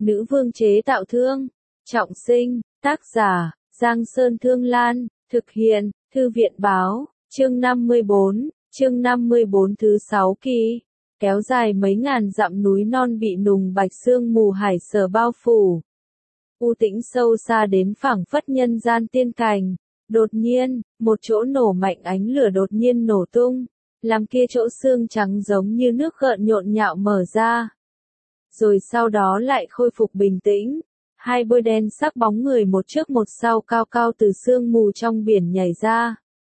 Nữ vương chế tạo thương. Trọng sinh, tác giả, Giang Sơn Thương Lan, thực hiện, Thư viện báo, chương 54 thứ 6 kỳ. Kéo dài mấy ngàn dặm núi non bị nùng bạch sương mù hải sở bao phủ. U tĩnh sâu xa đến phảng phất nhân gian tiên cảnh. Đột nhiên, một chỗ nổ mạnh ánh lửa đột nhiên nổ tung, làm kia chỗ xương trắng giống như nước gợn nhộn nhạo mở ra. Rồi sau đó lại khôi phục bình tĩnh, hai bôi đen sắc bóng người một trước một sau cao cao từ sương mù trong biển nhảy ra.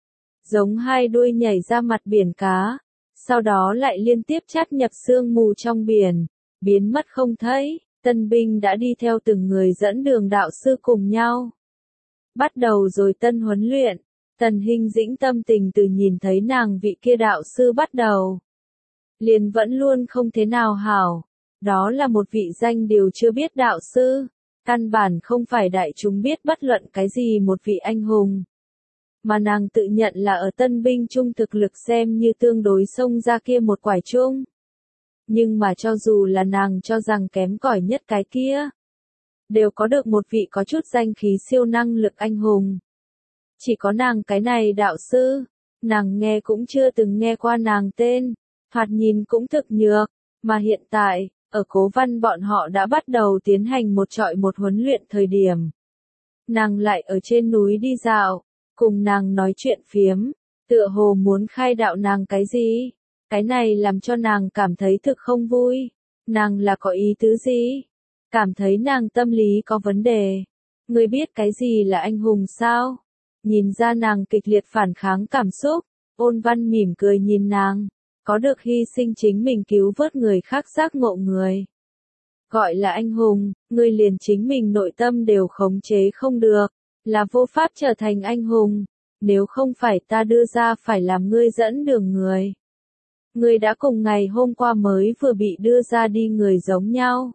Giống hai đuôi nhảy ra mặt biển cá, sau đó lại liên tiếp chát nhập sương mù trong biển, biến mất không thấy. Tân binh đã đi theo từng người dẫn đường đạo sư cùng nhau. Bắt đầu rồi tân huấn luyện, Tần Hinh Dĩnh tâm tình từ nhìn thấy nàng vị kia đạo sư bắt đầu. Liền vẫn luôn không thế nào hảo, đó là một vị danh điều chưa biết đạo sư, căn bản không phải đại chúng biết bất luận cái gì một vị anh hùng. Mà nàng tự nhận là ở tân binh trung thực lực xem như tương đối xông ra kia một quải chung. Nhưng mà cho dù là nàng cho rằng kém cỏi nhất cái kia, đều có được một vị có chút danh khí siêu năng lực anh hùng. Chỉ có nàng cái này đạo sư, nàng nghe cũng chưa từng nghe qua nàng tên, thoạt nhìn cũng thực nhược, mà hiện tại, ở Cố Văn bọn họ đã bắt đầu tiến hành một trọi một huấn luyện thời điểm. Nàng lại ở trên núi đi dạo, cùng nàng nói chuyện phiếm, tựa hồ muốn khai đạo nàng cái gì, cái này làm cho nàng cảm thấy thực không vui, nàng là có ý tứ gì? Cảm thấy nàng tâm lý có vấn đề. Ngươi biết cái gì là anh hùng sao? Nhìn ra nàng kịch liệt phản kháng cảm xúc, Ôn Văn mỉm cười nhìn nàng, có được hy sinh chính mình cứu vớt người khác giác ngộ người. Gọi là anh hùng, ngươi liền chính mình nội tâm đều khống chế không được, là vô pháp trở thành anh hùng, nếu không phải ta đưa ra phải làm ngươi dẫn đường người. Ngươi đã cùng ngày hôm qua mới vừa bị đưa ra đi người giống nhau.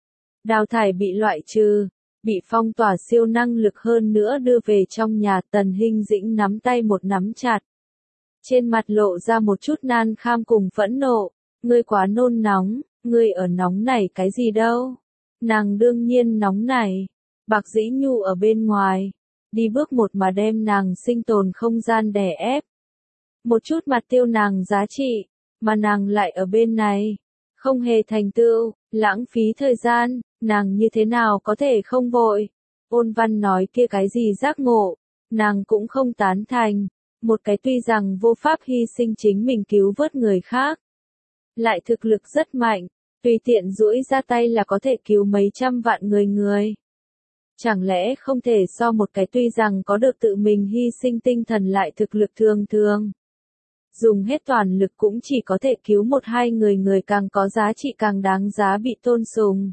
Đào thải bị loại trừ, bị phong tỏa siêu năng lực hơn nữa đưa về trong nhà. Tần Hinh Dĩnh nắm tay một nắm chặt. Trên mặt lộ ra một chút nan kham cùng phẫn nộ, ngươi quá nôn nóng, ngươi ở nóng nảy cái gì đâu. Nàng đương nhiên nóng nảy, Bạc Dĩ Nhu ở bên ngoài, đi bước một mà đem nàng sinh tồn không gian đè ép. Một chút mặt tiêu nàng giá trị, mà nàng lại ở bên này, không hề thành tựu, lãng phí thời gian, nàng như thế nào có thể không vội. Ôn Văn nói kia cái gì giác ngộ, nàng cũng không tán thành, một cái tuy rằng vô pháp hy sinh chính mình cứu vớt người khác, lại thực lực rất mạnh, tùy tiện duỗi ra tay là có thể cứu mấy trăm vạn người. Chẳng lẽ không thể so một cái tuy rằng có được tự mình hy sinh tinh thần lại thực lực thường. Dùng hết toàn lực cũng chỉ có thể cứu một hai người càng có giá trị càng đáng giá bị tôn sùng.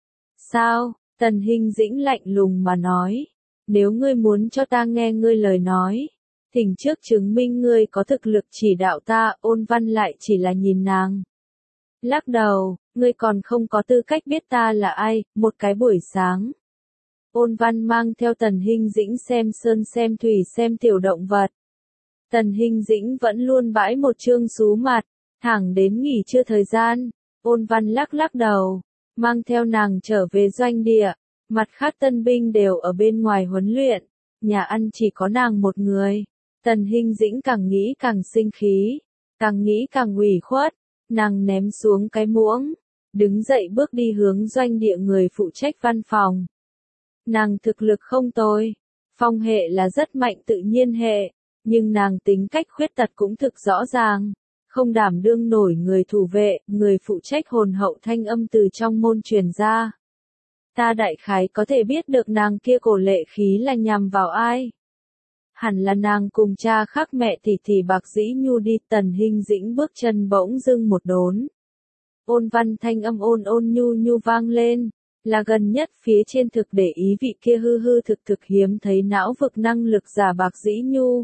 Sao? Tần Hinh Dĩnh lạnh lùng mà nói. Nếu ngươi muốn cho ta nghe ngươi lời nói, thỉnh trước chứng minh ngươi có thực lực chỉ đạo ta. Ôn Văn lại chỉ là nhìn nàng. Lắc đầu, ngươi còn không có tư cách biết ta là ai. Một cái buổi sáng, Ôn Văn mang theo Tần Hinh Dĩnh xem sơn xem thủy xem tiểu động vật. Tần Hinh Dĩnh vẫn luôn bãi một trương sú mặt, thẳng đến nghỉ trưa thời gian, Ôn Văn lắc đầu, mang theo nàng trở về doanh địa, mặt khác tân binh đều ở bên ngoài huấn luyện, nhà ăn chỉ có nàng một người. Tần Hinh Dĩnh càng nghĩ càng sinh khí, càng nghĩ càng ủy khuất, nàng ném xuống cái muỗng, đứng dậy bước đi hướng doanh địa người phụ trách văn phòng. Nàng thực lực không tồi, phong hệ là rất mạnh tự nhiên hệ. Nhưng nàng tính cách khuyết tật cũng thực rõ ràng, không đảm đương nổi người thủ vệ. Người phụ trách hồn hậu thanh âm từ trong môn truyền ra. Ta đại khái có thể biết được nàng kia cổ lệ khí là nhằm vào ai. Hẳn là nàng cùng cha khác mẹ tỷ Bạc Dĩ Nhu đi. Tần Hinh Dĩnh bước chân bỗng dưng một đốn. Ôn Văn thanh âm ôn nhu vang lên, là gần nhất phía trên thực để ý vị kia hư thực hiếm thấy não vực năng lực giả Bạc Dĩ Nhu.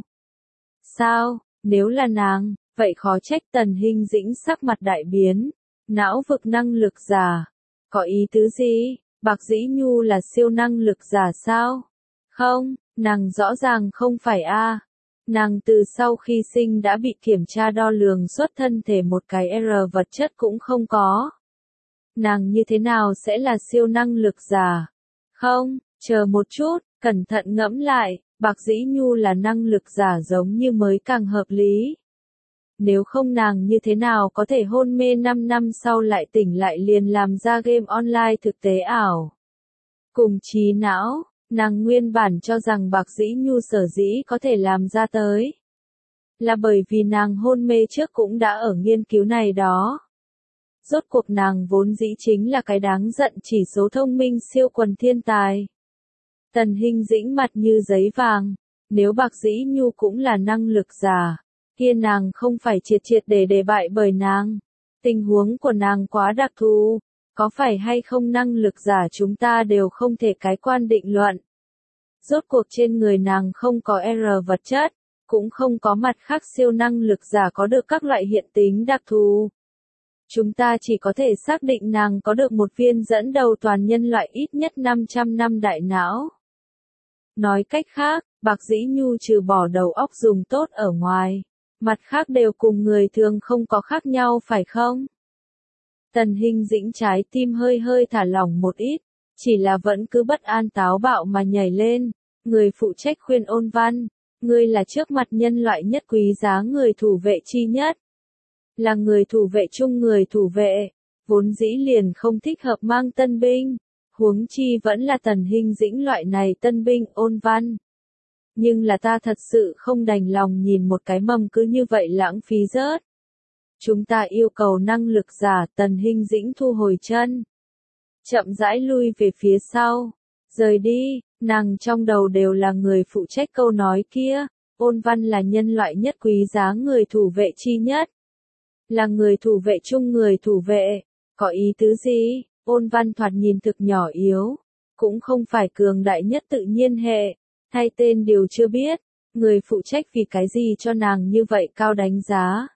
Sao, nếu là nàng, vậy khó trách. Tần Hinh Dĩnh sắc mặt đại biến. Não vực năng lực giả, có ý tứ gì? Bạc Dĩ Nhu là siêu năng lực giả sao? Không, nàng rõ ràng không phải a. Nàng từ sau khi sinh đã bị kiểm tra đo lường xuất thân thể một cái R vật chất cũng không có. nàng như thế nào sẽ là siêu năng lực giả? Không, chờ một chút, cẩn thận ngẫm lại, Bạc Dĩ Nhu là năng lực giả giống như mới càng hợp lý. Nếu không nàng như thế nào có thể hôn mê 5 năm sau lại tỉnh lại liền làm ra game online thực tế ảo. Cùng trí não, nàng nguyên bản cho rằng Bạc Dĩ Nhu sở dĩ có thể làm ra tới. Là bởi vì nàng hôn mê trước cũng đã ở nghiên cứu này đó. Rốt cuộc nàng vốn dĩ chính là cái đáng giận chỉ số thông minh siêu quần thiên tài. Tần Hinh Dĩnh mặt như giấy vàng, nếu Bạc Dĩ Nhu cũng là năng lực giả, kia nàng không phải triệt triệt để bại bởi nàng. Tình huống của nàng quá đặc thù, có phải hay không năng lực giả chúng ta đều không thể cái quan định luận. Rốt cuộc trên người nàng không có R vật chất, cũng không có mặt khác siêu năng lực giả có được các loại hiện tính đặc thù. Chúng ta chỉ có thể xác định nàng có được một viên dẫn đầu toàn nhân loại ít nhất 500 năm đại não. Nói cách khác, Bạc Dĩ Nhu trừ bỏ đầu óc dùng tốt ở ngoài, mặt khác đều cùng người thường không có khác nhau phải không? Tần Hinh Dĩnh trái tim hơi hơi thả lỏng một ít, chỉ là vẫn cứ bất an táo bạo mà nhảy lên. Người phụ trách khuyên Ôn Văn, ngươi là trước mặt nhân loại nhất quý giá người thủ vệ chi nhất. Là người thủ vệ chung người thủ vệ, vốn dĩ liền không thích hợp mang tân binh, huống chi vẫn là Tần Hinh Dĩnh loại này tân binh. Ôn Văn. Nhưng là ta thật sự không đành lòng nhìn một cái mầm cứ như vậy lãng phí rớt. Chúng ta yêu cầu năng lực giả. Tần Hinh Dĩnh thu hồi chân, chậm rãi lui về phía sau, rời đi. Nàng trong đầu đều là người phụ trách câu nói kia, Ôn Văn là nhân loại nhất quý giá người thủ vệ chi nhất. Là người thủ vệ chung người thủ vệ, có ý tứ gì? Ôn Văn thoạt nhìn thực nhỏ yếu, cũng không phải cường đại nhất tự nhiên hệ, thay tên điều chưa biết, người phụ trách vì cái gì cho nàng như vậy cao đánh giá.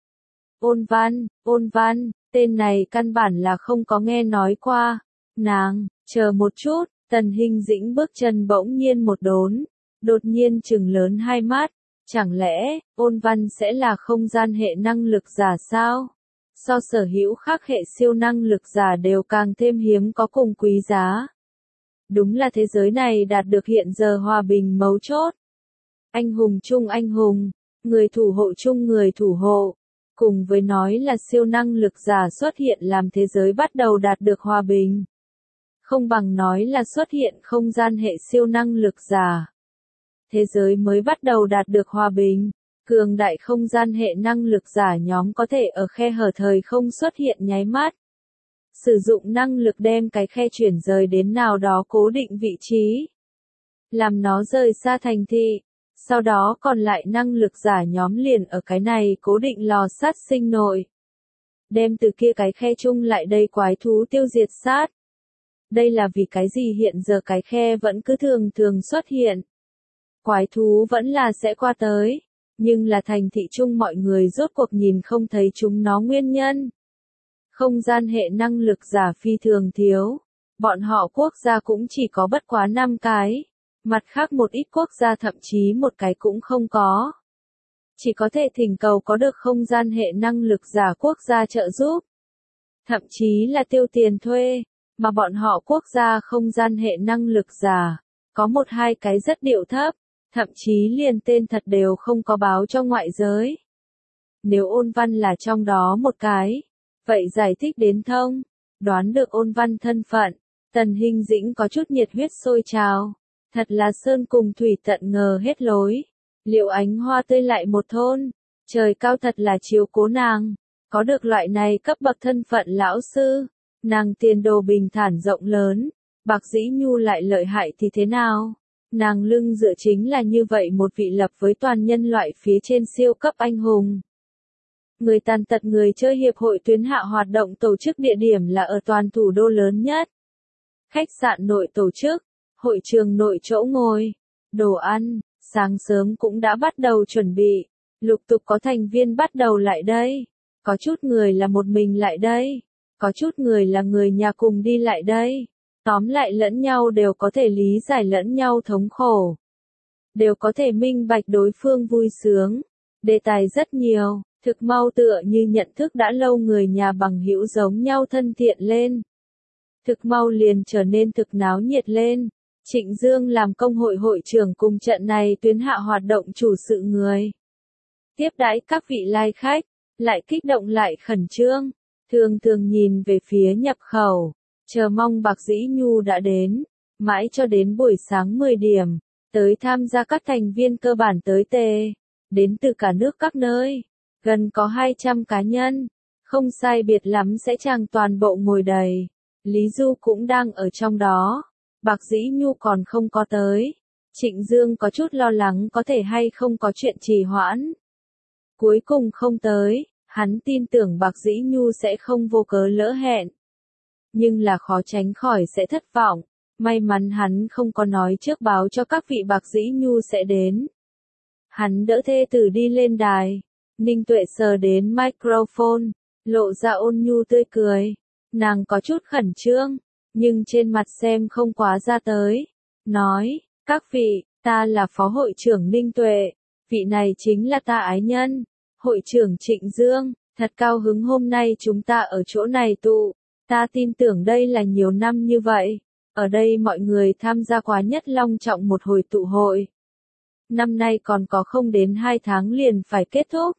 Ôn Văn, tên này căn bản là không có nghe nói qua. Nàng, chờ một chút. Tần Hinh Dĩnh bước chân bỗng nhiên một đốn, đột nhiên trừng lớn hai mắt, chẳng lẽ, Ôn Văn sẽ là không gian hệ năng lực giả sao? So sở hữu khác hệ siêu năng lực giả đều càng thêm hiếm có cùng quý giá. Đúng là thế giới này đạt được hiện giờ hòa bình mấu chốt. Anh hùng chung anh hùng, người thủ hộ chung người thủ hộ, cùng với nói là siêu năng lực giả xuất hiện làm thế giới bắt đầu đạt được hòa bình. Không bằng nói là xuất hiện không gian hệ siêu năng lực giả. Thế giới mới bắt đầu đạt được hòa bình, cường đại không gian hệ năng lực giả nhóm có thể ở khe hở thời không xuất hiện nháy mắt. Sử dụng năng lực đem cái khe chuyển rời đến nào đó cố định vị trí. Làm nó rời xa thành thị, sau đó còn lại năng lực giả nhóm liền ở cái này cố định lò sát sinh nội. Đem từ kia cái khe chung lại đây quái thú tiêu diệt sát. Đây là vì cái gì hiện giờ cái khe vẫn cứ thường thường xuất hiện. Quái thú vẫn là sẽ qua tới, nhưng là thành thị chung mọi người rốt cuộc nhìn không thấy chúng nó nguyên nhân. Không gian hệ năng lực giả phi thường thiếu, bọn họ quốc gia cũng chỉ có bất quá 5 cái, mặt khác một ít quốc gia thậm chí một cái cũng không có. Chỉ có thể thỉnh cầu có được không gian hệ năng lực giả quốc gia trợ giúp, thậm chí là tiêu tiền thuê. Mà bọn họ quốc gia không gian hệ năng lực giả, có một hai cái rất điệu thấp, thậm chí liền tên thật đều không có báo cho ngoại giới. Nếu Ôn Văn là trong đó một cái, vậy giải thích đến thông, đoán được Ôn Văn thân phận, Tần Hinh Dĩnh có chút nhiệt huyết sôi trào, thật là sơn cùng thủy tận ngờ hết lối. Liệu Ánh Hoa tươi lại một thôn, trời cao thật là chiếu cố nàng, có được loại này cấp bậc thân phận lão sư. Nàng tiền đồ bình thản rộng lớn, Bạc Dĩ Nhu lại lợi hại thì thế nào? Nàng lưng dựa chính là như vậy một vị lập với toàn nhân loại phía trên siêu cấp anh hùng. Người tàn tật người chơi hiệp hội tuyến hạ hoạt động tổ chức địa điểm là ở toàn thủ đô lớn nhất. Khách sạn nội tổ chức, hội trường nội chỗ ngồi, đồ ăn, sáng sớm cũng đã bắt đầu chuẩn bị, lục tục có thành viên bắt đầu lại đây, có chút người là một mình lại đây. Có chút người là người nhà cùng đi lại đây. Tóm lại lẫn nhau đều có thể lý giải lẫn nhau thống khổ. Đều có thể minh bạch đối phương vui sướng. Đề tài rất nhiều. Thực mau tựa như nhận thức đã lâu người nhà bằng hữu giống nhau thân thiện lên. Thực mau liền trở nên thực náo nhiệt lên. Trịnh Dương làm công hội hội trưởng cùng trận này tuyến hạ hoạt động chủ sự người. Tiếp đãi các vị lai khách, lại kích động lại khẩn trương, thường thường nhìn về phía nhập khẩu, chờ mong Bạc Dĩ Nhu đã đến, mãi cho đến buổi sáng 10 điểm, tới tham gia các thành viên cơ bản tới tề, đến từ cả nước các nơi, gần có 200 cá nhân, không sai biệt lắm sẽ chàng toàn bộ ngồi đầy, Lý Du cũng đang ở trong đó, Bạc Dĩ Nhu còn không có tới, Trịnh Dương có chút lo lắng có thể hay không có chuyện trì hoãn. Cuối cùng không tới, hắn tin tưởng Bạc Dĩ Nhu sẽ không vô cớ lỡ hẹn. Nhưng là khó tránh khỏi sẽ thất vọng, may mắn hắn không có nói trước báo cho các vị Bạc Dĩ Nhu sẽ đến. Hắn đỡ thê tử đi lên đài, Ninh Tuệ sờ đến microphone, lộ ra ôn nhu tươi cười, nàng có chút khẩn trương, nhưng trên mặt xem không quá ra tới, nói, các vị, ta là phó hội trưởng Ninh Tuệ. Vị này chính là ta ái nhân, hội trưởng Trịnh Dương, thật cao hứng hôm nay chúng ta ở chỗ này tụ, ta tin tưởng đây là nhiều năm như vậy, ở đây mọi người tham gia quá nhất long trọng một hồi tụ hội. Năm nay còn có không đến 2 tháng liền phải kết thúc.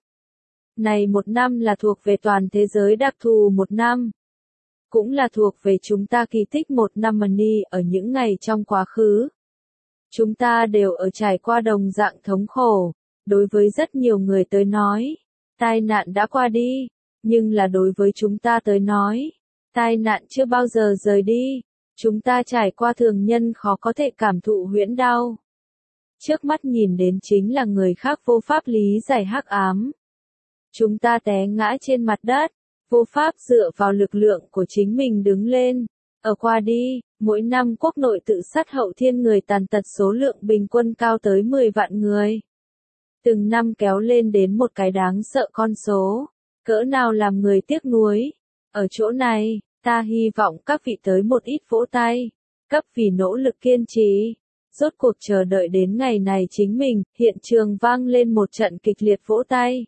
Này một năm là thuộc về toàn thế giới đặc thù một năm. Cũng là thuộc về chúng ta kỳ tích một năm money ở những ngày trong quá khứ. Chúng ta đều ở trải qua đồng dạng thống khổ, đối với rất nhiều người tới nói, tai nạn đã qua đi, nhưng là đối với chúng ta tới nói, tai nạn chưa bao giờ rời đi, chúng ta trải qua thường nhân khó có thể cảm thụ huyễn đau. Trước mắt nhìn đến chính là người khác vô pháp lý giải hắc ám. Chúng ta té ngã trên mặt đất, vô pháp dựa vào lực lượng của chính mình đứng lên. Ở qua đi, mỗi năm quốc nội tự sát hậu thiên người tàn tật số lượng bình quân cao tới 10 vạn người. Từng năm kéo lên đến một cái đáng sợ con số, cỡ nào làm người tiếc nuối. Ở chỗ này, ta hy vọng các vị tới một ít vỗ tay, cấp vì nỗ lực kiên trì. Rốt cuộc chờ đợi đến ngày này chính mình, hiện trường vang lên một trận kịch liệt vỗ tay.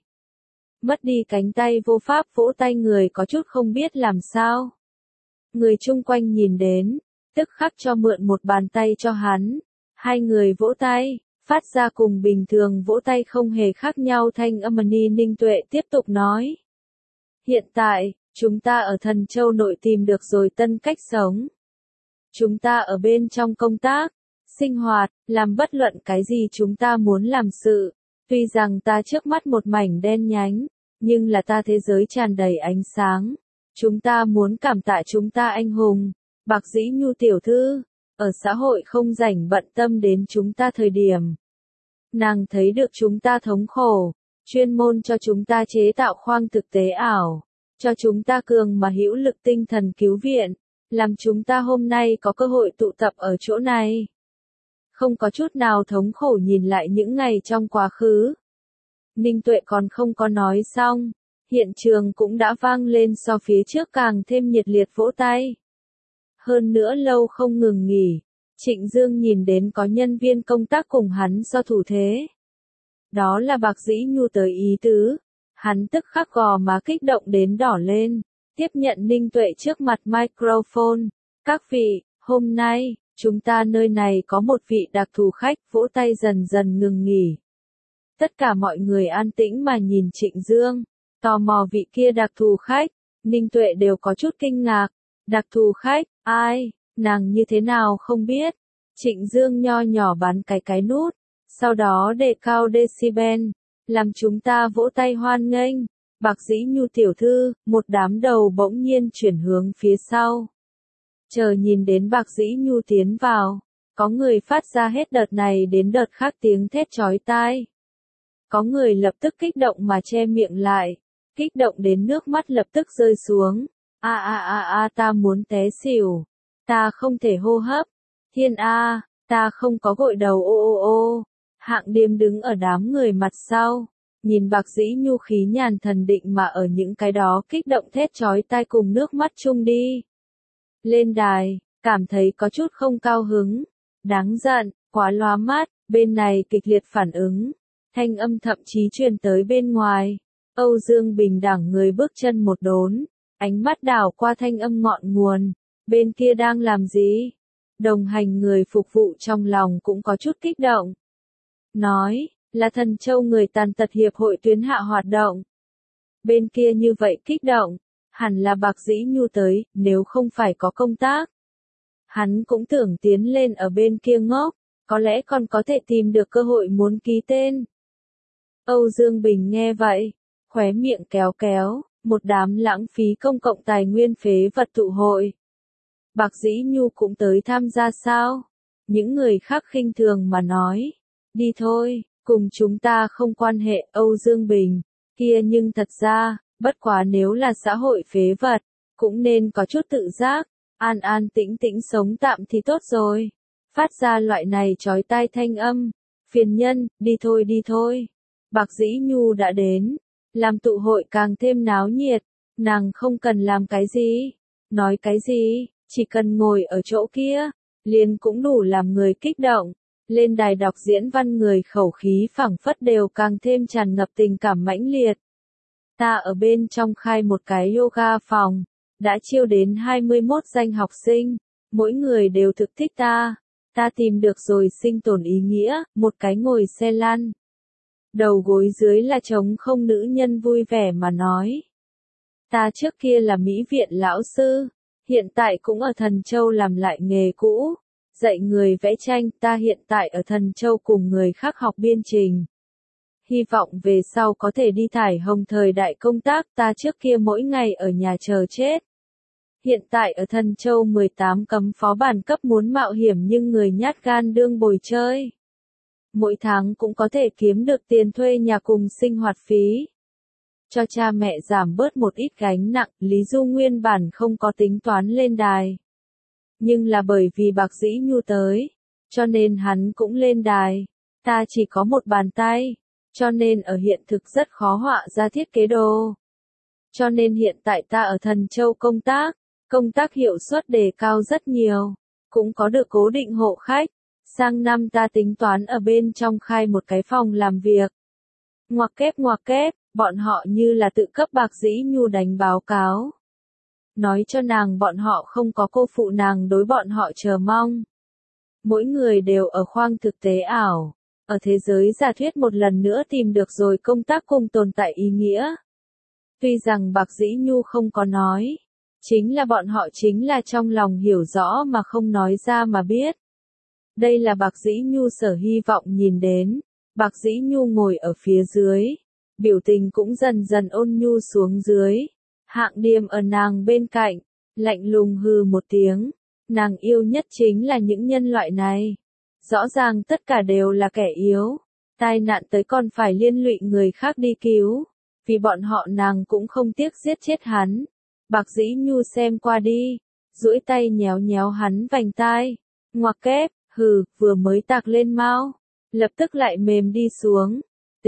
Mất đi cánh tay vô pháp vỗ tay người có chút không biết làm sao. Người chung quanh nhìn đến, tức khắc cho mượn một bàn tay cho hắn. Hai người vỗ tay, phát ra cùng bình thường vỗ tay không hề khác nhau thanh âm. Ninh Tuệ tiếp tục nói. Hiện tại, chúng ta ở Thần Châu nội tìm được rồi tân cách sống. Chúng ta ở bên trong công tác, sinh hoạt, làm bất luận cái gì chúng ta muốn làm sự. Tuy rằng ta trước mắt một mảnh đen nhánh, nhưng là ta thế giới tràn đầy ánh sáng. Chúng ta muốn cảm tạ chúng ta anh hùng, Bạc Dĩ Nhu tiểu thư, ở xã hội không rảnh bận tâm đến chúng ta thời điểm. Nàng thấy được chúng ta thống khổ, chuyên môn cho chúng ta chế tạo khoang thực tế ảo, cho chúng ta cường mà hữu lực tinh thần cứu viện, làm chúng ta hôm nay có cơ hội tụ tập ở chỗ này. Không có chút nào thống khổ nhìn lại những ngày trong quá khứ. Ninh Tuệ còn không có nói xong, hiện trường cũng đã vang lên so phía trước càng thêm nhiệt liệt vỗ tay. Hơn nữa lâu không ngừng nghỉ, Trịnh Dương nhìn đến có nhân viên công tác cùng hắn so thủ thế. Đó là Bạc Dĩ Nhu tới ý tứ, hắn tức khắc gò má kích động đến đỏ lên, tiếp nhận Ninh Tuệ trước mặt microphone. Các vị, hôm nay, chúng ta nơi này có một vị đặc thù khách, vỗ tay dần dần ngừng nghỉ. Tất cả mọi người an tĩnh mà nhìn Trịnh Dương, tò mò vị kia đặc thù khách, Ninh Tuệ đều có chút kinh ngạc. Đặc thù khách, ai, nàng như thế nào không biết. Trịnh Dương nho nhỏ bắn cái nút, sau đó đề cao decibel, làm chúng ta vỗ tay hoan nghênh. Bạc Dĩ Nhu tiểu thư, một đám đầu bỗng nhiên chuyển hướng phía sau. Chờ nhìn đến Bạc Dĩ Nhu tiến vào, có người phát ra hết đợt này đến đợt khác tiếng thét chói tai. Có người lập tức kích động mà che miệng lại, kích động đến nước mắt lập tức rơi xuống. Ta muốn té xỉu, ta không thể hô hấp, thiên a, ta không có gội đầu ô. Hạng Điềm đứng ở đám người mặt sau, nhìn Bạc Dĩ Nhu khí nhàn thần định mà ở những cái đó kích động thét chói tai cùng nước mắt chung đi. Lên đài, cảm thấy có chút không cao hứng, đáng giận, quá lóa mắt, bên này kịch liệt phản ứng, thanh âm thậm chí truyền tới bên ngoài. Âu Dương Bình đẳng người bước chân một đốn, ánh mắt đảo qua thanh âm ngọn nguồn, bên kia đang làm gì? Đồng hành người phục vụ trong lòng cũng có chút kích động. Nói, là Thần Châu người tàn tật hiệp hội tuyến hạ hoạt động. Bên kia như vậy kích động, hẳn là Bạc Dĩ Nhu tới, nếu không phải có công tác. Hắn cũng tưởng tiến lên ở bên kia ngốc, có lẽ còn có thể tìm được cơ hội muốn ký tên. Âu Dương Bình nghe vậy, khóe miệng kéo kéo, một đám lãng phí công cộng tài nguyên phế vật tụ hội. Bạc Dĩ Nhu cũng tới tham gia sao? Những người khác khinh thường mà nói, đi thôi, cùng chúng ta không quan hệ. Âu Dương Bình, kia nhưng thật ra, bất quá nếu là xã hội phế vật, cũng nên có chút tự giác, an an tĩnh tĩnh sống tạm thì tốt rồi. Phát ra loại này chói tai thanh âm, phiền nhân, đi thôi đi thôi. Bạc Dĩ Nhu đã đến, làm tụ hội càng thêm náo nhiệt, nàng không cần làm cái gì, nói cái gì, chỉ cần ngồi ở chỗ kia, liền cũng đủ làm người kích động. Lên đài đọc diễn văn người khẩu khí phảng phất đều càng thêm tràn ngập tình cảm mãnh liệt. Ta ở bên trong khai một cái yoga phòng, đã chiêu đến 21 danh học sinh, mỗi người đều thực thích ta. Ta tìm được rồi sinh tồn ý nghĩa, một cái ngồi xe lăn. Đầu gối dưới là trống không nữ nhân vui vẻ mà nói. Ta trước kia là mỹ viện lão sư, hiện tại cũng ở Thần Châu làm lại nghề cũ, dạy người vẽ tranh. Ta hiện tại ở Thần Châu cùng người khác học biên trình. Hy vọng về sau có thể đi thải hồng thời đại công tác. Ta trước kia mỗi ngày ở nhà chờ chết. Hiện tại ở Thần Châu 18 cấm phó bản cấp muốn mạo hiểm nhưng người nhát gan đương bồi chơi. Mỗi tháng cũng có thể kiếm được tiền thuê nhà cùng sinh hoạt phí. Cho cha mẹ giảm bớt một ít gánh nặng. Lý Du nguyên bản không có tính toán lên đài. Nhưng là bởi vì Bạc Dĩ Nhu tới, cho nên hắn cũng lên đài. Ta chỉ có một bàn tay, cho nên ở hiện thực rất khó họa ra thiết kế đồ. Cho nên hiện tại ta ở Thần Châu công tác hiệu suất đề cao rất nhiều, cũng có được cố định hộ khách. Sang năm ta tính toán ở bên trong khai một cái phòng làm việc. Ngoặc kép, bọn họ như là tự cấp Bạc Dĩ Nhu đánh báo cáo. Nói cho nàng bọn họ không có cô phụ nàng đối bọn họ chờ mong. Mỗi người đều ở khoang thực tế ảo, ở thế giới giả thuyết một lần nữa tìm được rồi công tác cùng tồn tại ý nghĩa. Tuy rằng Bạc Dĩ Nhu không có nói, chính là bọn họ chính là trong lòng hiểu rõ mà không nói ra mà biết. Đây là Bạc Dĩ Nhu sở hy vọng nhìn đến. Bạc Dĩ Nhu ngồi ở phía dưới, biểu tình cũng dần dần ôn nhu xuống dưới. Hạng Điềm ở nàng bên cạnh, lạnh lùng hừ một tiếng. Nàng yêu nhất chính là những nhân loại này. Rõ ràng tất cả đều là kẻ yếu. Tai nạn tới còn phải liên lụy người khác đi cứu. Vì bọn họ nàng cũng không tiếc giết chết hắn. Bạc Dĩ Nhu xem qua đi, duỗi tay nhéo nhéo hắn vành tai. Ngoặc kép, hừ, vừa mới tạc lên mau, lập tức lại mềm đi xuống.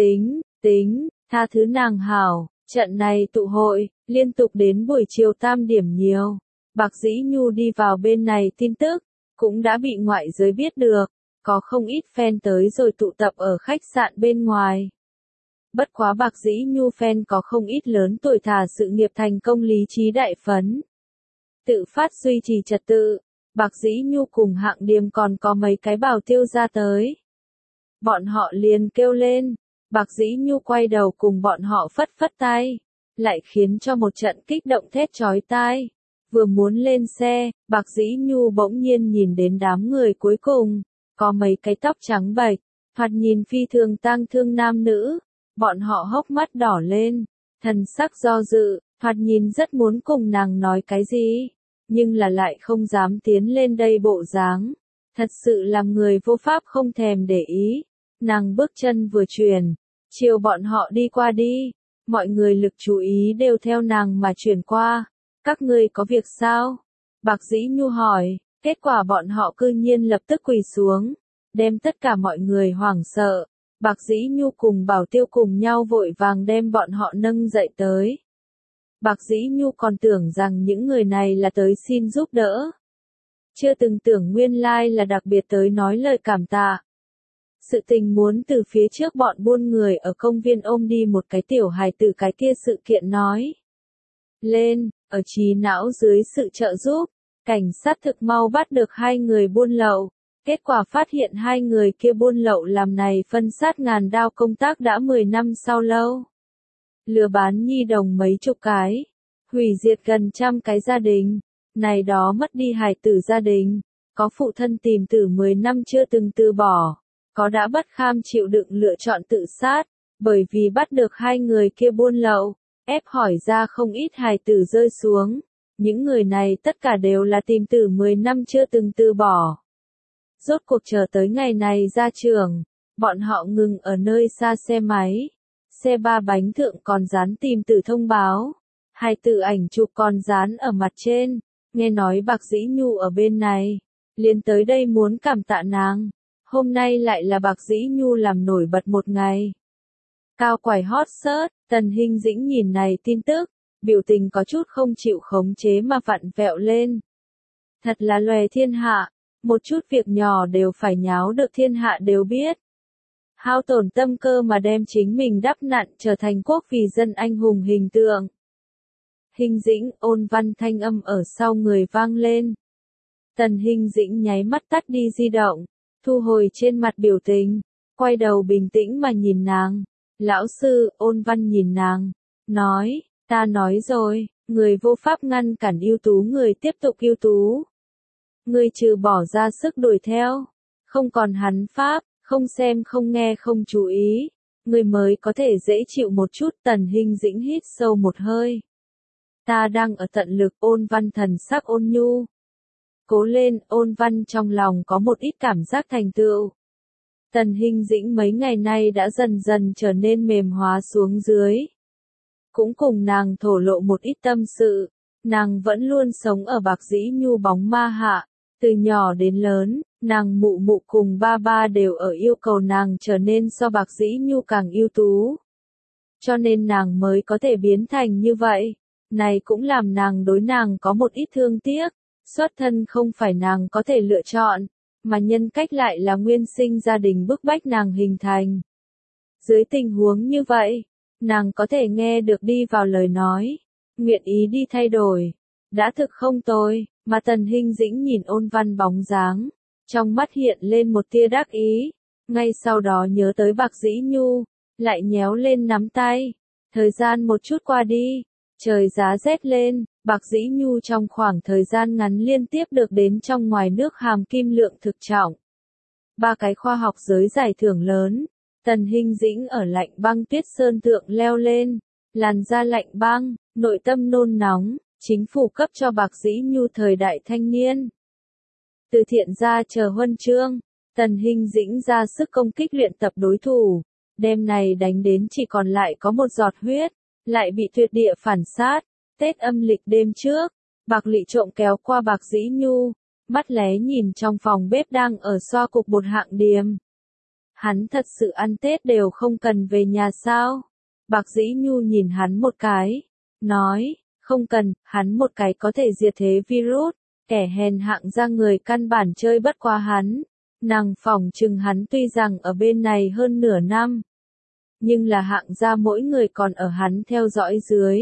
Tính, tha thứ nàng hảo. Trận này tụ hội, liên tục đến buổi chiều 3 điểm nhiều. Bạc Dĩ Nhu đi vào bên này tin tức, cũng đã bị ngoại giới biết được. Có không ít fan tới rồi tụ tập ở khách sạn bên ngoài. Bất quá Bạc Dĩ Nhu fan có không ít lớn tuổi thà sự nghiệp thành công lý trí đại phấn. Tự phát duy trì trật tự, Bạc Dĩ Nhu cùng Hạng Điềm còn có mấy cái bảo tiêu ra tới. Bọn họ liền kêu lên. Bạc Dĩ Nhu quay đầu cùng bọn họ phất phất tay, lại khiến cho một trận kích động thét chói tai. Vừa muốn lên xe, Bạc Dĩ Nhu bỗng nhiên nhìn đến đám người cuối cùng, có mấy cái tóc trắng bệch, thoạt nhìn phi thường tang thương nam nữ, bọn họ hốc mắt đỏ lên, thần sắc do dự, thoạt nhìn rất muốn cùng nàng nói cái gì, nhưng là lại không dám tiến lên đây bộ dáng, thật sự làm người vô pháp không thèm để ý. Nàng bước chân vừa chuyển, chiều bọn họ đi qua đi, mọi người lực chú ý đều theo nàng mà chuyển qua. Các ngươi có việc sao? Bạc Dĩ Nhu hỏi, kết quả bọn họ cư nhiên lập tức quỳ xuống, đem tất cả mọi người hoảng sợ. Bạc Dĩ Nhu cùng bảo tiêu cùng nhau vội vàng đem bọn họ nâng dậy tới. Bạc Dĩ Nhu còn tưởng rằng những người này là tới xin giúp đỡ. Chưa từng tưởng nguyên lai là đặc biệt tới nói lời cảm tạ. Sự tình muốn từ phía trước bọn buôn người ở công viên ôm đi một cái tiểu hài tử cái kia sự kiện nói lên, ở trí não dưới sự trợ giúp, cảnh sát thực mau bắt được hai người buôn lậu. Kết quả phát hiện hai người kia buôn lậu làm này phân sát ngàn đao công tác đã 10 năm sau lâu. Lừa bán nhi đồng mấy chục cái, hủy diệt gần trăm cái gia đình, này đó mất đi hài tử gia đình, có phụ thân tìm tử 10 năm chưa từng từ bỏ, có đã bất kham chịu đựng lựa chọn tự sát, bởi vì bắt được hai người kia buôn lậu, ép hỏi ra không ít hài tử rơi xuống, những người này tất cả đều là tìm tử 10 năm chưa từng từ bỏ. Rốt cuộc chờ tới ngày này ra trường, bọn họ ngừng ở nơi xa xe máy, xe ba bánh thượng còn dán tìm tử thông báo, hai tử ảnh chụp còn dán ở mặt trên, nghe nói Bạc Dĩ Nhu ở bên này, liền tới đây muốn cảm tạ nàng, hôm nay lại là Bạc Dĩ Nhu làm nổi bật một ngày. Cao quải hot search, Tần Hinh Dĩnh nhìn này tin tức, biểu tình có chút không chịu khống chế mà vặn vẹo lên. Thật là lòe thiên hạ. Một chút việc nhỏ đều phải nháo được thiên hạ đều biết. Hao tổn tâm cơ mà đem chính mình đắp nặn trở thành quốc vì dân anh hùng hình tượng. Hinh Dĩnh, ôn văn thanh âm ở sau người vang lên. Tần Hinh Dĩnh nháy mắt tắt đi di động, thu hồi trên mặt biểu tình, quay đầu bình tĩnh mà nhìn nàng. Lão sư, ôn văn nhìn nàng, nói, ta nói rồi, người vô pháp ngăn cản ưu tú người tiếp tục ưu tú. Ngươi trừ bỏ ra sức đuổi theo, không còn hắn pháp, không xem không nghe không chú ý, ngươi mới có thể dễ chịu một chút. Tần Hinh Dĩnh hít sâu một hơi. Ta đang ở tận lực, ôn văn thần sắc ôn nhu. Cố lên, ôn văn trong lòng có một ít cảm giác thành tựu. Tần Hinh Dĩnh mấy ngày nay đã dần dần trở nên mềm hóa xuống dưới. Cũng cùng nàng thổ lộ một ít tâm sự, nàng vẫn luôn sống ở Bạc Dĩ Nhu bóng ma hạ. Từ nhỏ đến lớn, nàng mụ mụ cùng ba ba đều ở yêu cầu nàng trở nên so Bạc Dĩ Nhu càng ưu tú. Cho nên nàng mới có thể biến thành như vậy. Này cũng làm nàng đối nàng có một ít thương tiếc. Xuất thân không phải nàng có thể lựa chọn, mà nhân cách lại là nguyên sinh gia đình bức bách nàng hình thành. Dưới tình huống như vậy, nàng có thể nghe được đi vào lời nói, nguyện ý đi thay đổi. Đã thực không tồi. Mà Tần Hinh Dĩnh nhìn ôn văn bóng dáng, trong mắt hiện lên một tia đắc ý, ngay sau đó nhớ tới Bạc Dĩ Nhu, lại nhéo lên nắm tay. Thời gian một chút qua đi, trời giá rét lên, Bạc Dĩ Nhu trong khoảng thời gian ngắn liên tiếp được đến trong ngoài nước hàm kim lượng thực trọng. 3 cái khoa học giới giải thưởng lớn, Tần Hinh Dĩnh ở lạnh băng tuyết sơn thượng leo lên, làn da lạnh băng, nội tâm nôn nóng. Chính phủ cấp cho Bạc Dĩ Nhu thời đại thanh niên. Từ thiện ra chờ huân chương, Tần Hinh Dĩnh ra sức công kích luyện tập đối thủ, đêm này đánh đến chỉ còn lại có một giọt huyết, lại bị tuyệt địa phản sát. Tết âm lịch đêm trước, Bạc Lị trộm kéo qua Bạc Dĩ Nhu, mắt lé nhìn trong phòng bếp đang ở xoa cục bột hạng điềm. Hắn thật sự ăn Tết đều không cần về nhà sao? Bạc Dĩ Nhu nhìn hắn một cái, nói. Không cần, hắn một cái có thể diệt thế virus, kẻ hèn hạng ra người căn bản chơi bất qua hắn. Nàng phỏng chừng hắn tuy rằng ở bên này hơn nửa năm, nhưng là hạng ra mỗi người còn ở hắn theo dõi dưới.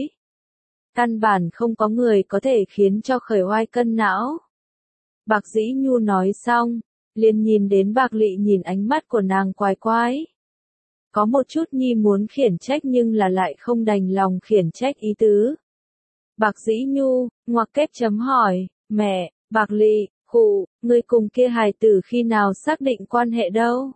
Căn bản không có người có thể khiến cho khởi oai cân não. Bạc Dĩ Nhu nói xong, liền nhìn đến Bạc Lị nhìn ánh mắt của nàng quái quái. Có một chút nhi muốn khiển trách nhưng là lại không đành lòng khiển trách ý tứ. Bạc Dĩ Nhu, ngoặc kép chấm hỏi, mẹ, Bạc Lị, khụ, người cùng kia hài tử khi nào xác định quan hệ đâu?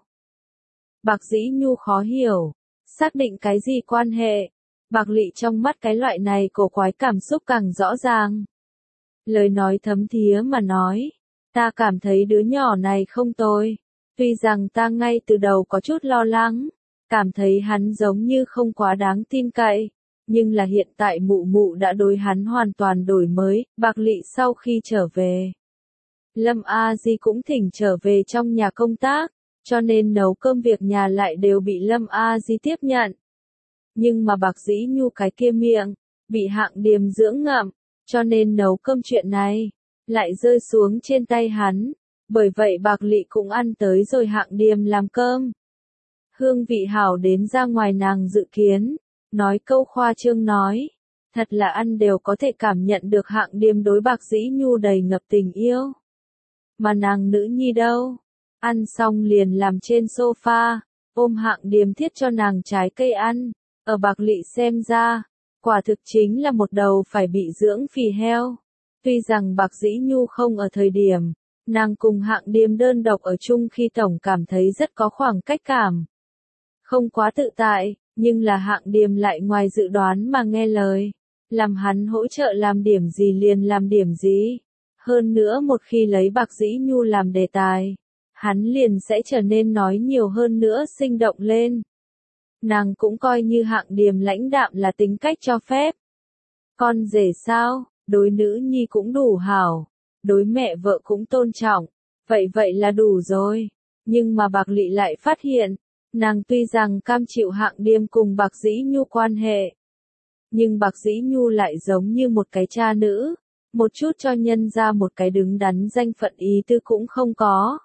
Bạc Dĩ Nhu khó hiểu, xác định cái gì quan hệ? Bạc Lị trong mắt cái loại này cổ quái cảm xúc càng rõ ràng. Lời nói thấm thía mà nói, ta cảm thấy đứa nhỏ này không tồi, tuy rằng ta ngay từ đầu có chút lo lắng, cảm thấy hắn giống như không quá đáng tin cậy. Nhưng là hiện tại mụ mụ đã đối hắn hoàn toàn đổi mới. Bạc Lị sau khi trở về, Lâm A Di cũng thỉnh trở về trong nhà công tác, cho nên nấu cơm việc nhà lại đều bị Lâm A Di tiếp nhận. Nhưng mà Bạc Dĩ Nhu cái kia miệng, bị hạng điềm dưỡng ngậm, cho nên nấu cơm chuyện này, lại rơi xuống trên tay hắn. Bởi vậy Bạc Lị cũng ăn tới rồi Hạng Điềm làm cơm. Hương vị hảo đến ra ngoài nàng dự kiến, nói câu khoa trương nói. Thật là ăn đều có thể cảm nhận được Hạng Điềm đối Bạc Dĩ Nhu đầy ngập tình yêu. Mà nàng nữ nhi đâu? Ăn xong liền làm trên sofa, ôm Hạng Điềm thiết cho nàng trái cây ăn. Ở Bạc Lị xem ra, quả thực chính là một đầu phải bị dưỡng phì heo. Tuy rằng Bạc Dĩ Nhu không ở thời điểm, nàng cùng Hạng Điềm đơn độc ở chung khi tổng cảm thấy rất có khoảng cách cảm. Không quá tự tại, nhưng là Hạng Điềm lại ngoài dự đoán mà nghe lời. Làm hắn hỗ trợ làm điểm gì liền làm điểm gì. Hơn nữa một khi lấy Bạc Dĩ Nhu làm đề tài, hắn liền sẽ trở nên nói nhiều hơn nữa sinh động lên. Nàng cũng coi như Hạng Điềm lãnh đạm là tính cách cho phép. Con rể sao, đối nữ nhi cũng đủ hảo, đối mẹ vợ cũng tôn trọng, vậy là đủ rồi. Nhưng mà Bạc Lị lại phát hiện, nàng tuy rằng cam chịu Hạng Điềm cùng Bạc Dĩ Nhu quan hệ, nhưng Bạc Dĩ Nhu lại giống như một cái cha nữ, một chút cho nhân ra một cái đứng đắn danh phận ý tư cũng không có.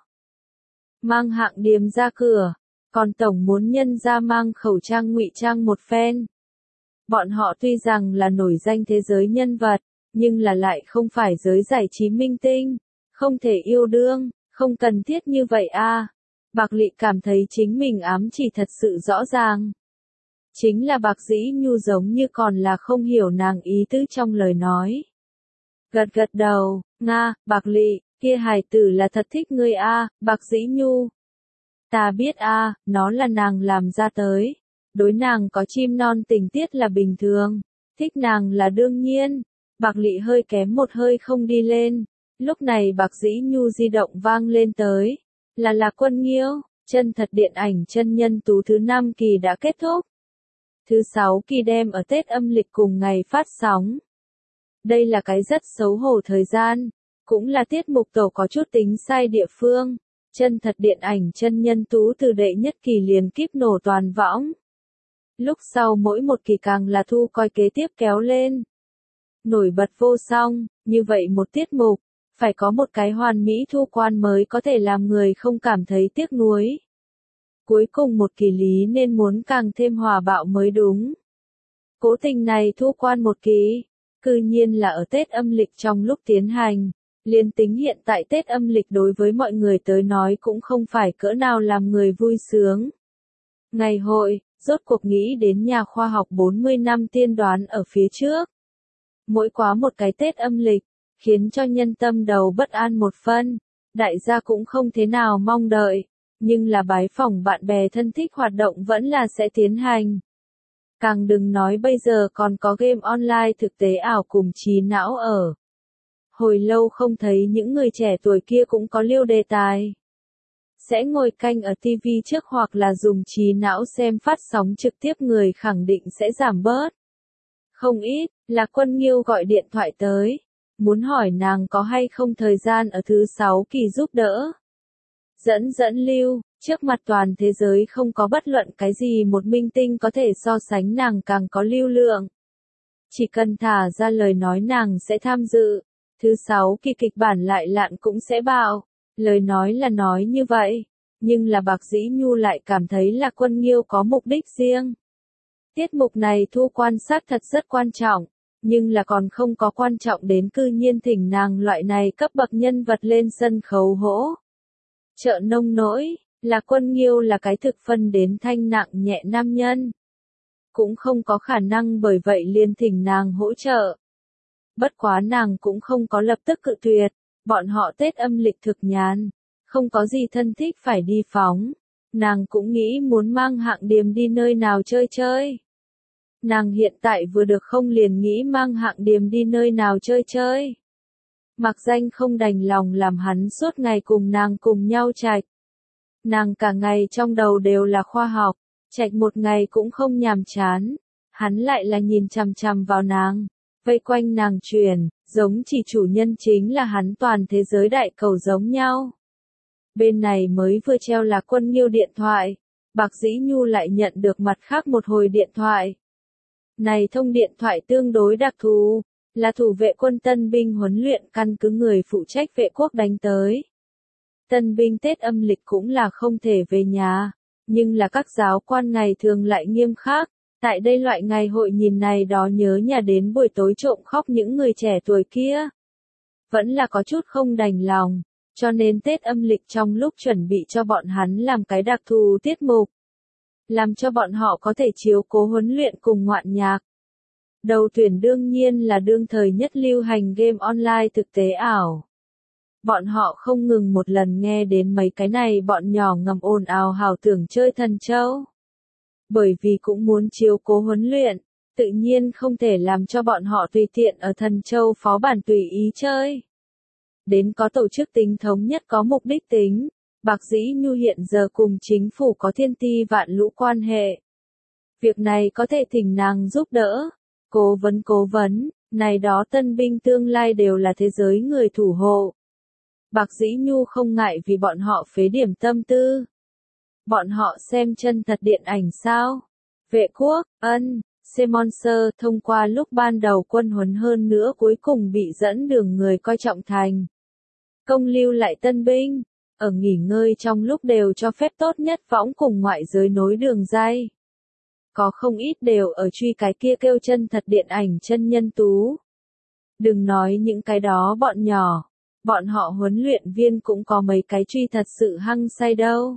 Mang Hạng Điềm ra cửa, còn tổng muốn nhân ra mang khẩu trang ngụy trang một phen. Bọn họ tuy rằng là nổi danh thế giới nhân vật, nhưng là lại không phải giới giải trí minh tinh, không thể yêu đương, không cần thiết như vậy a. Bạc Lị cảm thấy chính mình ám chỉ thật sự rõ ràng. Chính là Bạc Dĩ Nhu giống như còn là không hiểu nàng ý tứ trong lời nói. Gật gật đầu, Nga, Bạc Lị, kia hài tử là thật thích ngươi a, Bạc Dĩ Nhu. Ta biết a, nó là nàng làm ra tới. Đối nàng có chim non tình tiết là bình thường, thích nàng là đương nhiên. Bạc Lị hơi kém một hơi không đi lên. Lúc này Bạc Dĩ Nhu di động vang lên tới. Là Lạc Quân Nghiêu, chân thật điện ảnh chân nhân tú thứ 5 kỳ đã kết thúc. Thứ 6 kỳ đem ở Tết âm lịch cùng ngày phát sóng. Đây là cái rất xấu hổ thời gian, cũng là tiết mục tổ có chút tính sai địa phương. Chân thật điện ảnh chân nhân tú từ đệ nhất kỳ liền kíp nổ toàn võng. Lúc sau mỗi một kỳ càng là thu coi kế tiếp kéo lên. Nổi bật vô song, như vậy một tiết mục, phải có một cái hoàn mỹ thu quan mới có thể làm người không cảm thấy tiếc nuối. Cuối cùng một kỳ lý nên muốn càng thêm hòa bạo mới đúng. Cố tình này thu quan một kỳ, cư nhiên là ở Tết âm lịch trong lúc tiến hành. Liên tính hiện tại Tết âm lịch đối với mọi người tới nói cũng không phải cỡ nào làm người vui sướng. Ngày hội, rốt cuộc nghĩ đến nhà khoa học 40 năm tiên đoán ở phía trước. Mỗi quá một cái Tết âm lịch, khiến cho nhân tâm đầu bất an một phân. Đại gia cũng không thế nào mong đợi, nhưng là bái phỏng bạn bè thân thích hoạt động vẫn là sẽ tiến hành. Càng đừng nói bây giờ còn có game online thực tế ảo cùng trí não ở. Hồi lâu không thấy những người trẻ tuổi kia cũng có liêu đề tài. Sẽ ngồi canh ở TV trước hoặc là dùng trí não xem phát sóng trực tiếp người khẳng định sẽ giảm bớt. Không ít, là Quân Nghiêu gọi điện thoại tới. Muốn hỏi nàng có hay không thời gian ở thứ 6 kỳ giúp đỡ. Dẫn lưu, trước mặt toàn thế giới không có bất luận cái gì một minh tinh có thể so sánh nàng càng có lưu lượng. Chỉ cần thả ra lời nói nàng sẽ tham dự. Thứ 6 kỳ kịch bản lại lạn cũng sẽ bạo. Lời nói là nói như vậy, nhưng là Bạc Dĩ Nhu lại cảm thấy là Quân Nghiêu có mục đích riêng. Tiết mục này thu quan sát thật rất quan trọng, nhưng là còn không có quan trọng đến cư nhiên thỉnh nàng loại này cấp bậc nhân vật lên sân khấu hỗ. Trợ nông nỗi, là Quân Nghiêu là cái thực phân đến thanh nặng nhẹ nam nhân. Cũng không có khả năng bởi vậy liền thỉnh nàng hỗ trợ. Bất quá nàng cũng không có lập tức cự tuyệt, bọn họ Tết âm lịch thực nhàn, không có gì thân thích phải đi phóng. Nàng cũng nghĩ muốn mang Hạng Điềm đi nơi nào chơi chơi. Nàng hiện tại vừa được không liền nghĩ mang Hạng Điềm đi nơi nào chơi chơi. Mặc danh không đành lòng làm hắn suốt ngày cùng nàng cùng nhau trạch. Nàng cả ngày trong đầu đều là khoa học, trạch một ngày cũng không nhàm chán. Hắn lại là nhìn chằm chằm vào nàng, vây quanh nàng truyền, giống chỉ chủ nhân chính là hắn toàn thế giới đại cầu giống nhau. Bên này mới vừa treo là Quân Nghiêu điện thoại, Bạc Dĩ Nhu lại nhận được mặt khác một hồi điện thoại. Này thông điện thoại tương đối đặc thù, là thủ vệ quân tân binh huấn luyện căn cứ người phụ trách vệ quốc đánh tới. Tân binh Tết âm lịch cũng là không thể về nhà, nhưng là các giáo quan ngày thường lại nghiêm khắc. Tại đây loại ngày hội nhìn này đó nhớ nhà đến buổi tối trộm khóc những người trẻ tuổi kia. Vẫn là có chút không đành lòng, cho nên Tết âm lịch trong lúc chuẩn bị cho bọn hắn làm cái đặc thù tiết mục. Làm cho bọn họ có thể chiếu cố huấn luyện cùng ngoạn nhạc. Đầu tuyển đương nhiên là đương thời nhất lưu hành game online thực tế ảo. Bọn họ không ngừng một lần nghe đến mấy cái này bọn nhỏ ngầm ồn ào hào tưởng chơi thần châu. Bởi vì cũng muốn chiếu cố huấn luyện, tự nhiên không thể làm cho bọn họ tùy tiện ở thần châu phó bản tùy ý chơi. Đến có tổ chức tính thống nhất có mục đích tính, Bạc Dĩ Nhu hiện giờ cùng chính phủ có thiên ti vạn lũ quan hệ. Việc này có thể thỉnh nàng giúp đỡ, cố vấn, này đó tân binh tương lai đều là thế giới người thủ hộ. Bạc Dĩ Nhu không ngại vì bọn họ phế điểm tâm tư. Bọn họ xem chân thật điện ảnh sao? Vệ quốc, Semonser thông qua lúc ban đầu quân huấn hơn nữa cuối cùng bị dẫn đường người coi trọng thành. Công lưu lại tân binh, ở nghỉ ngơi trong lúc đều cho phép tốt nhất võng cùng ngoại giới nối đường dây. Có không ít đều ở truy cái kia kêu chân thật điện ảnh chân nhân tú. Đừng nói những cái đó bọn nhỏ, bọn họ huấn luyện viên cũng có mấy cái truy thật sự hăng say đâu.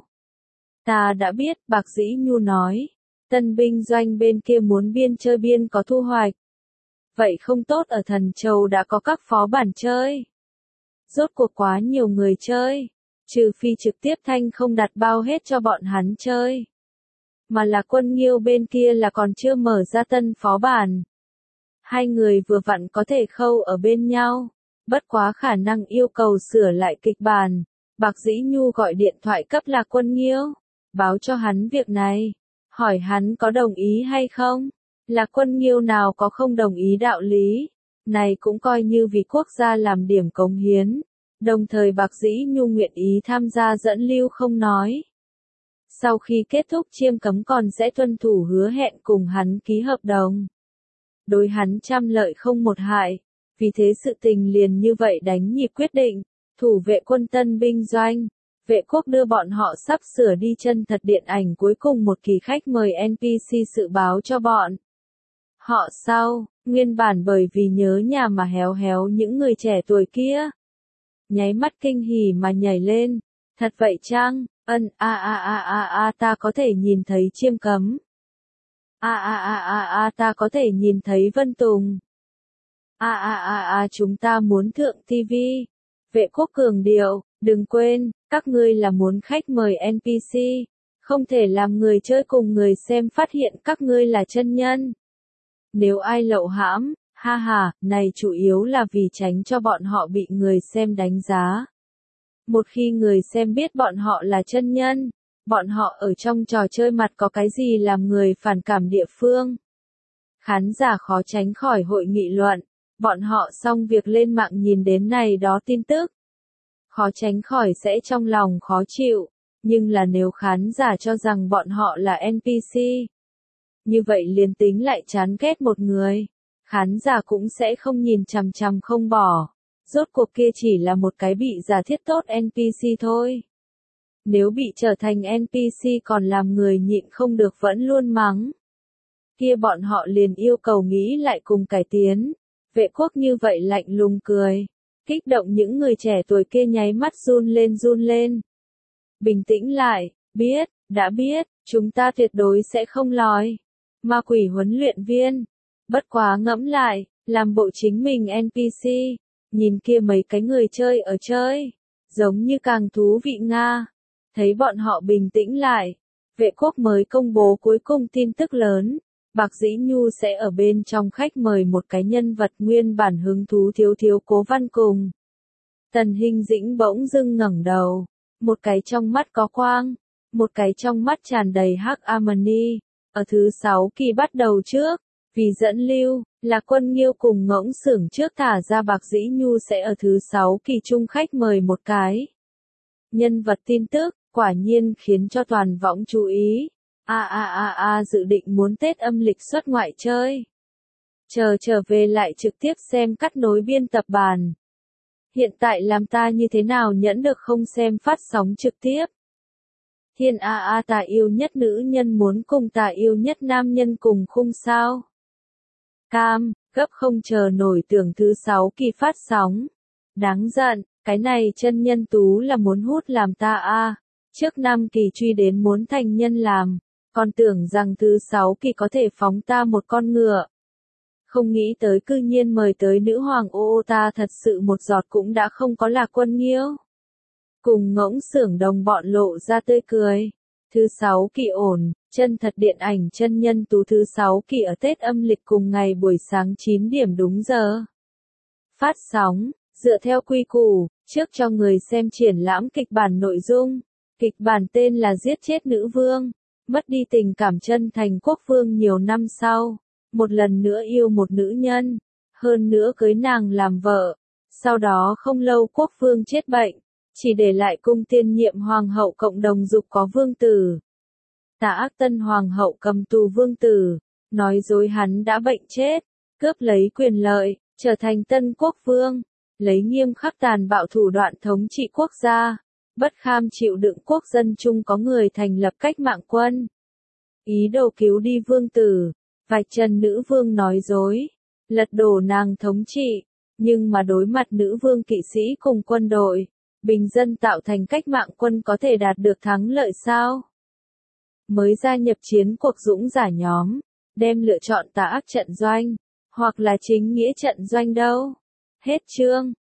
Ta đã biết, Bạc Dĩ Nhu nói, tân binh doanh bên kia muốn biên chơi biên có thu hoạch. Vậy không tốt ở Thần Châu đã có các phó bản chơi. Rốt cuộc quá nhiều người chơi, trừ phi trực tiếp thanh không đặt bao hết cho bọn hắn chơi. Mà là Quân Nghiêu bên kia là còn chưa mở ra tân phó bản. Hai người vừa vặn có thể khâu ở bên nhau, bất quá khả năng yêu cầu sửa lại kịch bản. Bạc Dĩ Nhu gọi điện thoại cấp Lạc Quân Nghiêu, báo cho hắn việc này, hỏi hắn có đồng ý hay không. Lạc Quân Nghiêu nào có không đồng ý đạo lý, này cũng coi như vì quốc gia làm điểm cống hiến, đồng thời Bạc Dĩ Nhu nguyện ý tham gia dẫn lưu không nói. Sau khi kết thúc chiêm cấm còn sẽ tuân thủ hứa hẹn cùng hắn ký hợp đồng. Đối hắn trăm lợi không một hại, vì thế sự tình liền như vậy đánh nhịp quyết định, thủ vệ quân tân binh doanh. Vệ quốc đưa bọn họ sắp sửa đi chân thật điện ảnh cuối cùng một kỳ khách mời NPC dự báo cho bọn. Họ sau, nguyên bản bởi vì nhớ nhà mà héo héo những người trẻ tuổi kia. Nháy mắt kinh hỉ mà nhảy lên, thật vậy chăng, ta có thể nhìn thấy chiêm cấm. Ta có thể nhìn thấy Vân Tùng. Chúng ta muốn thượng TV. Vệ quốc cường điệu, đừng quên, các ngươi là muốn khách mời NPC, không thể làm người chơi cùng người xem phát hiện các ngươi là chân nhân. Nếu ai lậu hãm, ha ha, này chủ yếu là vì tránh cho bọn họ bị người xem đánh giá. Một khi người xem biết bọn họ là chân nhân, bọn họ ở trong trò chơi mặt có cái gì làm người phản cảm địa phương. Khán giả khó tránh khỏi hội nghị luận, bọn họ xong việc lên mạng nhìn đến này đó tin tức. Khó tránh khỏi sẽ trong lòng khó chịu, nhưng là nếu khán giả cho rằng bọn họ là NPC. Như vậy liền tính lại chán ghét một người, khán giả cũng sẽ không nhìn chằm chằm không bỏ. Rốt cuộc kia chỉ là một cái bị giả thiết tốt NPC thôi. Nếu bị trở thành NPC còn làm người nhịn không được vẫn luôn mắng. Kia bọn họ liền yêu cầu nghĩ lại cùng cải tiến. Vệ quốc như vậy lạnh lùng cười. Kích động những người trẻ tuổi kia nháy mắt run lên. Bình tĩnh lại, đã biết, chúng ta tuyệt đối sẽ không lòi. Ma quỷ huấn luyện viên. Bất quá ngẫm lại, làm bộ chính mình NPC. Nhìn kia mấy cái người chơi ở chơi. Giống như càng thú vị Nga. Thấy bọn họ bình tĩnh lại. Vệ quốc mới công bố cuối cùng tin tức lớn. Bạc Dĩ Nhu sẽ ở bên trong khách mời một cái nhân vật nguyên bản hứng thú thiếu Cố Văn cùng. Tần Hinh Dĩnh bỗng dưng ngẩng đầu. Một cái trong mắt có quang. Một cái trong mắt tràn đầy hắc amani. Ở thứ 6 kỳ bắt đầu trước. Vì dẫn lưu, là Quân Nghiêu cùng Ngỗng Xưởng trước thả ra Bạc Dĩ Nhu sẽ ở thứ 6 kỳ chung khách mời một cái. Nhân vật tin tức, quả nhiên khiến cho toàn võng chú ý. Dự định muốn Tết âm lịch xuất ngoại chơi. Trở về lại trực tiếp xem cắt nối biên tập bản. Hiện tại làm ta như thế nào nhẫn được không xem phát sóng trực tiếp. Thiên ta yêu nhất nữ nhân muốn cùng ta yêu nhất nam nhân cùng khung sao. Cam, gấp không chờ nổi tưởng thứ 6 kỳ phát sóng. Đáng giận, cái này chân nhân tú là muốn hút làm ta Trước 5 kỳ truy đến muốn thành nhân làm, còn tưởng rằng thứ 6 kỳ có thể phóng ta một con ngựa. Không nghĩ tới cư nhiên mời tới nữ hoàng ta thật sự một giọt cũng đã không có là Quân Nghiêu. Cùng ngỗng xưởng đồng bọn lộ ra tươi cười. Thứ 6 kỳ ổn, chân thật điện ảnh chân nhân tú thứ 6 kỳ ở Tết âm lịch cùng ngày buổi sáng 9 điểm đúng giờ. Phát sóng, dựa theo quy củ, trước cho người xem triển lãm kịch bản nội dung. Kịch bản tên là Giết chết nữ vương, mất đi tình cảm chân thành quốc vương nhiều năm sau. Một lần nữa yêu một nữ nhân, hơn nữa cưới nàng làm vợ. Sau đó không lâu quốc vương chết bệnh, chỉ để lại cung tiên nhiệm hoàng hậu cộng đồng dục có vương tử. Tà ác tân hoàng hậu cầm tù vương tử, nói dối hắn đã bệnh chết, cướp lấy quyền lợi, trở thành tân quốc vương, lấy nghiêm khắc tàn bạo thủ đoạn thống trị quốc gia, bất kham chịu đựng quốc dân chung có người thành lập cách mạng quân. Ý đồ cứu đi vương tử, vạch trần nữ vương nói dối, lật đổ nàng thống trị, nhưng mà đối mặt nữ vương kỵ sĩ cùng quân đội, bình dân tạo thành cách mạng quân có thể đạt được thắng lợi sao? Mới gia nhập chiến cuộc dũng giả nhóm, đem lựa chọn tà ác trận doanh, hoặc là chính nghĩa trận doanh đâu? Hết chương.